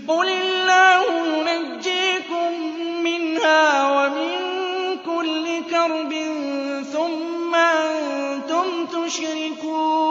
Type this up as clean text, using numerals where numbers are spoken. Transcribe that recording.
قُلِ اللَّهُ يُنَجِّيكُم مِّنْهَا وَمِن كُلِّ كَرْبٍ ثُمَّ أَنتُمْ تُشْرِكُونَ